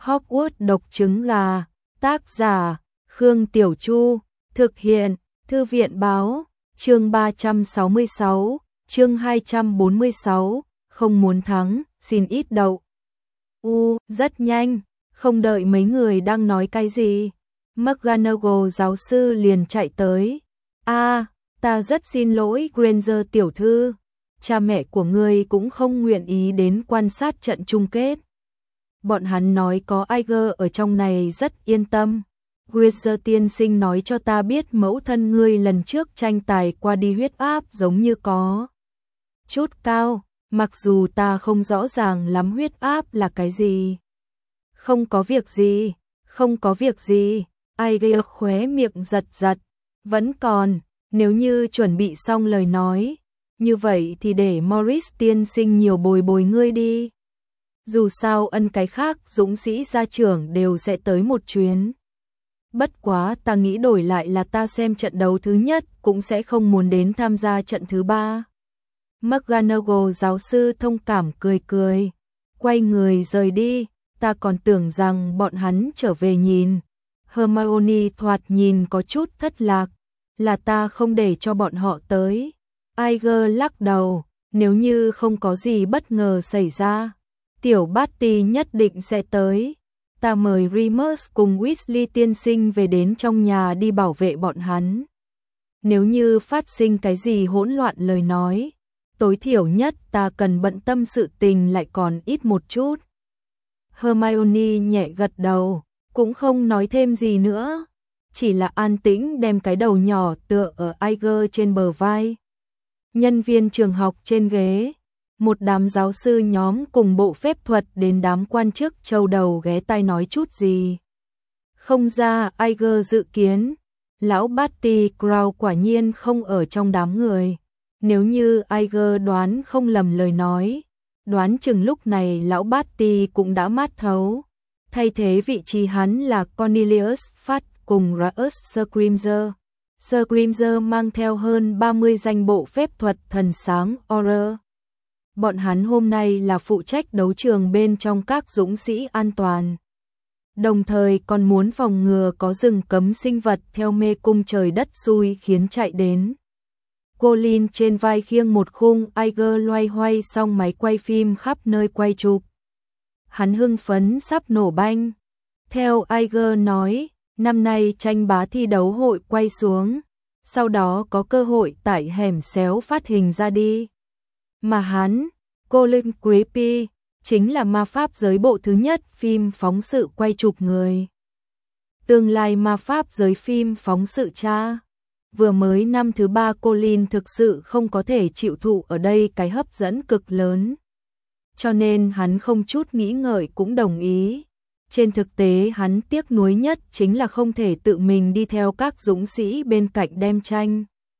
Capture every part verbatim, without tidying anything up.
Hogwarts độc trứng gà, tác giả, Khương Tiểu Chu, thực hiện, Thư viện báo, chương ba trăm sáu mươi sáu, chương hai trăm bốn mươi sáu, không muốn thắng, xin ít đậu. U, rất nhanh, không đợi mấy người đang nói cái gì, McGonagall giáo sư liền chạy tới. A, ta rất xin lỗi Granger tiểu thư, cha mẹ của ngươi cũng không nguyện ý đến quan sát trận chung kết. Bọn hắn nói có Iger ở trong này rất yên tâm. Granger tiên sinh nói cho ta biết mẫu thân ngươi lần trước tranh tài qua đi huyết áp giống như có chút cao, mặc dù ta không rõ ràng lắm huyết áp là cái gì. Không có việc gì, không có việc gì, Iger khóe miệng giật giật, vẫn còn, nếu như chuẩn bị xong lời nói, như vậy thì để Morris tiên sinh nhiều bồi bồi ngươi đi. Dù sao ân cái khác dũng sĩ gia trưởng đều sẽ tới một chuyến. Bất quá ta nghĩ đổi lại là ta xem trận đấu thứ nhất cũng sẽ không muốn đến tham gia trận thứ ba. McGonagall giáo sư thông cảm cười cười, quay người rời đi, ta còn tưởng rằng bọn hắn trở về nhìn. Hermione thoạt nhìn có chút thất lạc, là ta không để cho bọn họ tới. Iger lắc đầu, nếu như không có gì bất ngờ xảy ra, tiểu Barty nhất định sẽ tới. Ta mời Remus cùng Weasley tiên sinh về đến trong nhà đi bảo vệ bọn hắn. Nếu như phát sinh cái gì hỗn loạn lời nói, tối thiểu nhất ta cần bận tâm sự tình lại còn ít một chút. Hermione nhẹ gật đầu, cũng không nói thêm gì nữa, chỉ là an tĩnh đem cái đầu nhỏ tựa ở Iger trên bờ vai. Nhân viên trường học trên ghế, một đám giáo sư nhóm cùng bộ phép thuật đến đám quan chức châu đầu ghé tai nói chút gì. Không ra Iger dự kiến, lão Barty Crouch quả nhiên không ở trong đám người. Nếu như Iger đoán không lầm lời nói, đoán chừng lúc này lão Barty cũng đã mát thấu. Thay thế vị trí hắn là Cornelius Fudge cùng Rubeus Scrimger. Scrimger mang theo hơn ba mươi danh bộ phép thuật thần sáng Auror. Bọn hắn hôm nay là phụ trách đấu trường bên trong các dũng sĩ an toàn. Đồng thời còn muốn phòng ngừa có rừng cấm sinh vật theo mê cung trời đất xui khiến chạy đến. Colin trên vai khiêng một khung Iger loay hoay xong máy quay phim khắp nơi quay chụp. Hắn hưng phấn sắp nổ banh. Theo Iger nói, năm nay tranh bá thi đấu hội quay xuống, sau đó có cơ hội tại hẻm xéo phát hình ra đi. Mà hắn, Colin Creepy, chính là ma pháp giới bộ thứ nhất phim phóng sự quay chụp người. Tương lai ma pháp giới phim phóng sự cha. Vừa mới năm thứ ba Colin thực sự không có thể chịu thụ ở đây cái hấp dẫn cực lớn. Cho nên hắn không chút nghĩ ngợi cũng đồng ý. Trên thực tế hắn tiếc nuối nhất chính là không thể tự mình đi theo các dũng sĩ bên cạnh đem tranh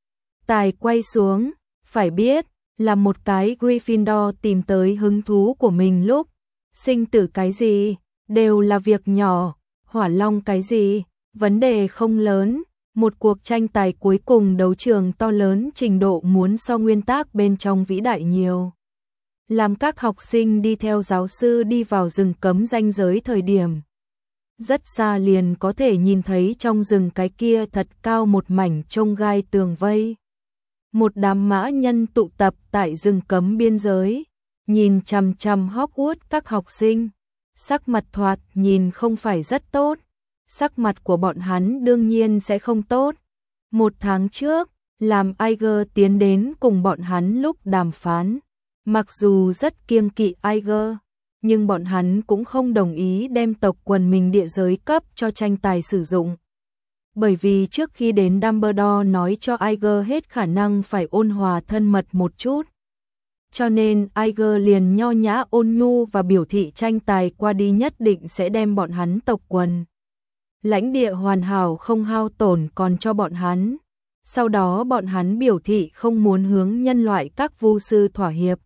tài quay xuống. Phải biết, là một cái Gryffindor tìm tới hứng thú của mình lúc sinh tử cái gì, đều là việc nhỏ, hỏa long cái gì, vấn đề không lớn. Một cuộc tranh tài cuối cùng đấu trường to lớn trình độ muốn so nguyên tắc bên trong vĩ đại nhiều. Làm các học sinh đi theo giáo sư đi vào rừng cấm ranh giới thời điểm. Rất xa liền có thể nhìn thấy trong rừng cái kia thật cao một mảnh chông gai tường vây. Một đám mã nhân tụ tập tại rừng cấm biên giới, nhìn chằm chằm Hogwarts các học sinh. Sắc mặt thoạt nhìn không phải rất tốt. Sắc mặt của bọn hắn đương nhiên sẽ không tốt. Một tháng trước, làm Iger tiến đến cùng bọn hắn lúc đàm phán. Mặc dù rất kiêng kỵ Iger, nhưng bọn hắn cũng không đồng ý đem tộc quần mình địa giới cấp cho tranh tài sử dụng. Bởi vì trước khi đến Dumbledore nói cho Iger hết khả năng phải ôn hòa thân mật một chút. Cho nên Iger liền nho nhã ôn nhu và biểu thị tranh tài qua đi nhất định sẽ đem bọn hắn tộc quần. Lãnh địa hoàn hảo không hao tổn còn cho bọn hắn. Sau đó bọn hắn biểu thị không muốn hướng nhân loại các vu sư thỏa hiệp.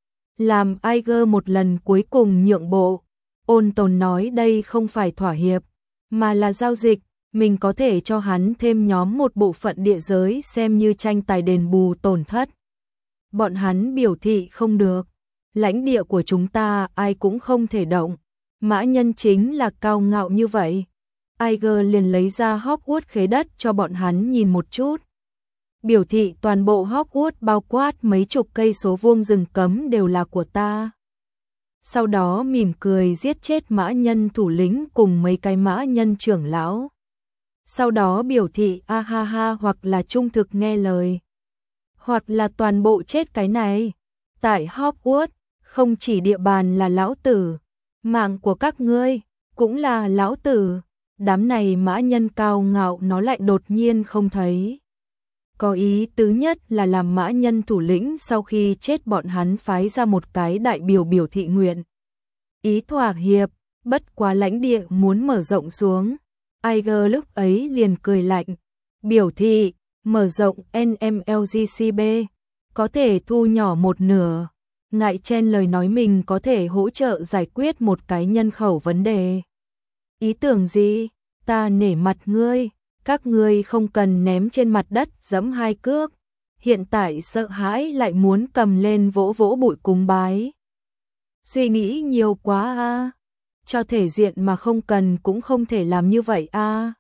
Làm Iger một lần cuối cùng nhượng bộ, ôn tồn nói đây không phải thỏa hiệp, mà là giao dịch, mình có thể cho hắn thêm nhóm một bộ phận địa giới xem như tranh tài đền bù tổn thất. Bọn hắn biểu thị không được, lãnh địa của chúng ta ai cũng không thể động, Mã Nhân chính là cao ngạo như vậy. Iger liền lấy ra Hogwarts khế đất cho bọn hắn nhìn một chút. Biểu thị toàn bộ Hogwarts bao quát mấy chục cây số vuông rừng cấm đều là của ta. Sau đó mỉm cười giết chết Mã Nhân thủ lĩnh cùng mấy cái Mã Nhân trưởng lão. Sau đó biểu thị a ha ha hoặc là trung thực nghe lời, hoặc là toàn bộ chết cái này. Tại Hogwarts, không chỉ địa bàn là lão tử, mạng của các ngươi cũng là lão tử. Đám này Mã Nhân cao ngạo nó lại đột nhiên không thấy. Có ý tứ nhất là làm Mã Nhân thủ lĩnh sau khi chết bọn hắn phái ra một cái đại biểu biểu thị nguyện ý thỏa hiệp, bất quá lãnh địa muốn mở rộng xuống. Iger lúc ấy liền cười lạnh, biểu thị mở rộng en em lờ giê xê bê có thể thu nhỏ một nửa, ngại chen lời nói mình có thể hỗ trợ giải quyết một cái nhân khẩu vấn đề. Ý tưởng gì? Ta nể mặt ngươi, các ngươi không cần ném trên mặt đất giẫm hai cước, hiện tại sợ hãi lại muốn cầm lên vỗ vỗ bụi cúng bái. Suy nghĩ nhiều quá a, cho thể diện mà không cần cũng không thể làm như vậy a.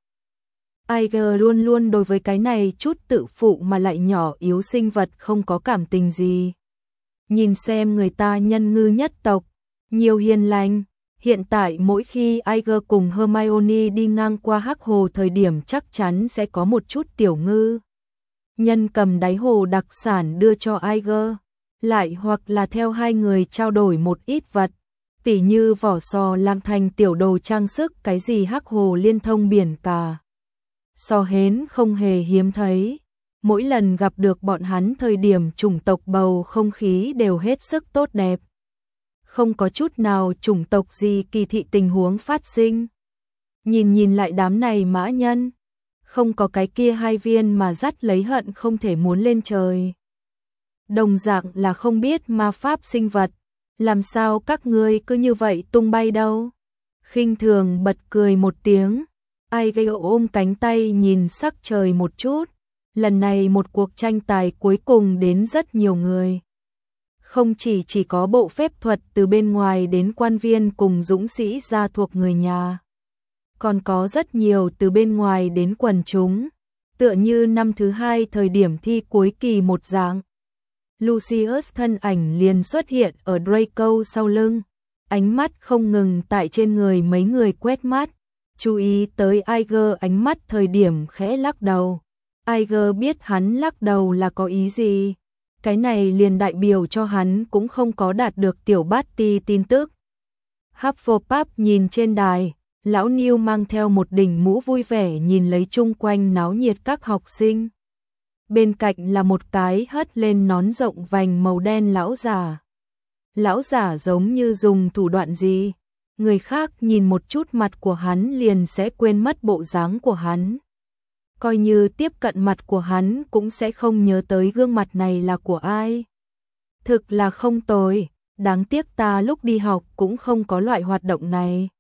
Iger luôn luôn đối với cái này chút tự phụ mà lại nhỏ yếu sinh vật không có cảm tình gì. Nhìn xem người ta nhân ngư nhất tộc, nhiều hiền lành. Hiện tại mỗi khi Iger cùng Hermione đi ngang qua hắc hồ thời điểm chắc chắn sẽ có một chút tiểu ngư nhân cầm đáy hồ đặc sản đưa cho Iger, lại hoặc là theo hai người trao đổi một ít vật, tỉ như vỏ sò làm thành tiểu đồ trang sức cái gì hắc hồ liên thông biển cả. So hến không hề hiếm thấy, mỗi lần gặp được bọn hắn thời điểm chủng tộc bầu không khí đều hết sức tốt đẹp. Không có chút nào chủng tộc gì kỳ thị tình huống phát sinh. Nhìn nhìn lại đám này Mã Nhân, không có cái kia hai viên mà dắt lấy hận không thể muốn lên trời. Đồng dạng là không biết ma pháp sinh vật, làm sao các ngươi cứ như vậy tung bay đâu. Khinh thường bật cười một tiếng, Iger ôm cánh tay nhìn sắc trời một chút. Lần này một cuộc tranh tài cuối cùng đến rất nhiều người. Không chỉ chỉ có bộ phép thuật từ bên ngoài đến quan viên cùng dũng sĩ gia thuộc người nhà, còn có rất nhiều từ bên ngoài đến quần chúng, tựa như năm thứ hai thời điểm thi cuối kỳ một dạng. Lucius thân ảnh liền xuất hiện ở Draco sau lưng, ánh mắt không ngừng tại trên người mấy người quét mắt, chú ý tới Iger ánh mắt thời điểm khẽ lắc đầu. Iger biết hắn lắc đầu là có ý gì. Cái này liền đại biểu cho hắn cũng không có đạt được tiểu Barty tin tức. Hufflepuff nhìn trên đài, lão Neil mang theo một đỉnh mũ vui vẻ nhìn lấy chung quanh náo nhiệt các học sinh. Bên cạnh là một cái hất lên nón rộng vành màu đen lão giả. Lão giả giống như dùng thủ đoạn gì, người khác nhìn một chút mặt của hắn liền sẽ quên mất bộ dáng của hắn. Coi như tiếp cận mặt của hắn cũng sẽ không nhớ tới gương mặt này là của ai. Thực là không tồi, đáng tiếc ta lúc đi học cũng không có loại hoạt động này.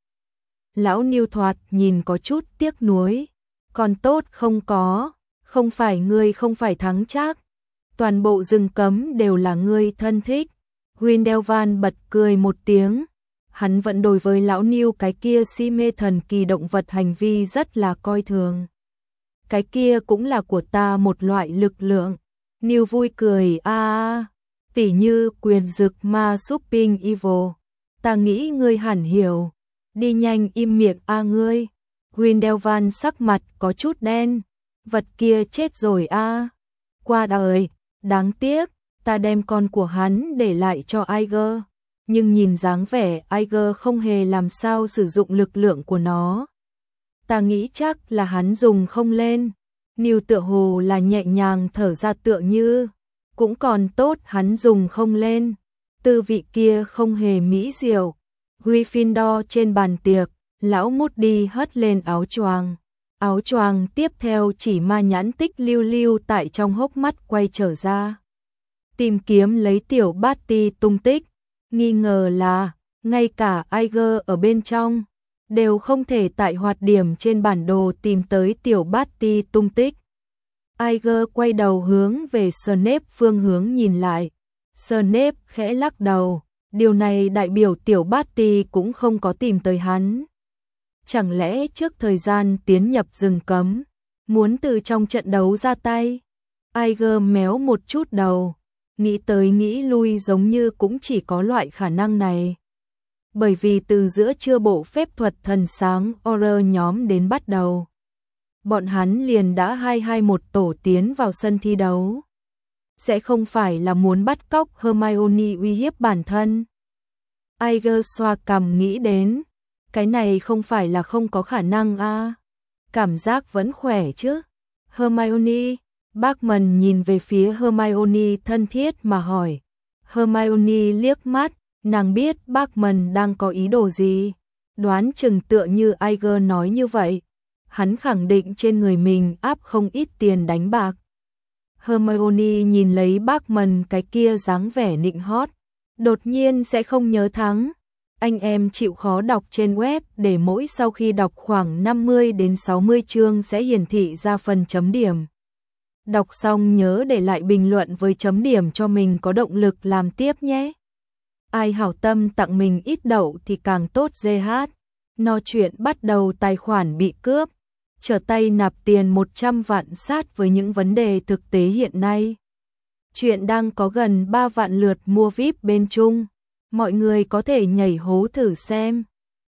Lão Niêu thoạt nhìn có chút tiếc nuối, còn tốt không có, không phải ngươi không phải thắng chắc. Toàn bộ rừng cấm đều là ngươi thân thích. Grindelwald bật cười một tiếng, hắn vẫn đối với lão Niêu cái kia si mê thần kỳ động vật hành vi rất là coi thường. Cái kia cũng là của ta một loại lực lượng. Neil vui cười a a, tỉ như quyền dực ma Supping Evil. Ta nghĩ ngươi hẳn hiểu. Đi nhanh im miệng a ngươi. Grindelwald sắc mặt có chút đen. Vật kia chết rồi a. Qua đời, đáng tiếc, ta đem con của hắn để lại cho Iger. Nhưng nhìn dáng vẻ Iger không hề làm sao sử dụng lực lượng của nó. Ta nghĩ chắc là hắn dùng không lên. Neil tựa hồ là nhẹ nhàng thở ra tựa như, cũng còn tốt hắn dùng không lên. Tư vị kia không hề mỹ diệu. Gryffindor trên bàn tiệc, lão Moody hất lên áo choàng. Áo choàng tiếp theo chỉ ma nhãn tích lưu lưu tại trong hốc mắt quay trở ra. Tìm kiếm lấy tiểu Barty tung tích, nghi ngờ là, ngay cả Iger ở bên trong, đều không thể tại hoạt điểm trên bản đồ tìm tới tiểu Barty tung tích. Iger quay đầu hướng về Snape phương hướng nhìn lại. Snape khẽ lắc đầu, Điều này đại biểu tiểu Bati cũng không có tìm tới hắn. Chẳng lẽ trước thời gian tiến nhập rừng cấm, muốn từ trong trận đấu ra tay? Iger méo một chút đầu, nghĩ tới nghĩ lui giống như cũng chỉ có loại khả năng này. Bởi vì từ giữa trưa bộ phép thuật thần sáng Horror nhóm đến bắt đầu, bọn hắn liền đã hai hai một tổ tiến vào sân thi đấu. Sẽ không phải là muốn bắt cóc Hermione uy hiếp bản thân. Iger xoa cằm nghĩ đến, cái này không phải là không có khả năng a. À. Cảm giác vẫn khỏe chứ. Hermione, Bachman nhìn về phía Hermione thân thiết mà hỏi. Hermione liếc mắt, nàng biết Bachman đang có ý đồ gì. Đoán chừng tựa như Iger nói như vậy, hắn khẳng định trên người mình áp không ít tiền đánh bạc. Hermione nhìn lấy Bachman cái kia dáng vẻ nịnh hót, đột nhiên sẽ không nhớ thắng. Anh em chịu khó đọc trên web để mỗi sau khi đọc khoảng năm mươi đến sáu mươi chương sẽ hiển thị ra phần chấm điểm. Đọc xong nhớ để lại bình luận với chấm điểm cho mình có động lực làm tiếp nhé. Ai hảo tâm tặng mình ít đậu thì càng tốt giê hát. No chuyện bắt đầu tài khoản bị cướp, trở tay nạp tiền một trăm vạn sát với những vấn đề thực tế hiện nay. Chuyện đang có gần ba vạn lượt mua víp bên Trung. Mọi người có thể nhảy hố thử xem.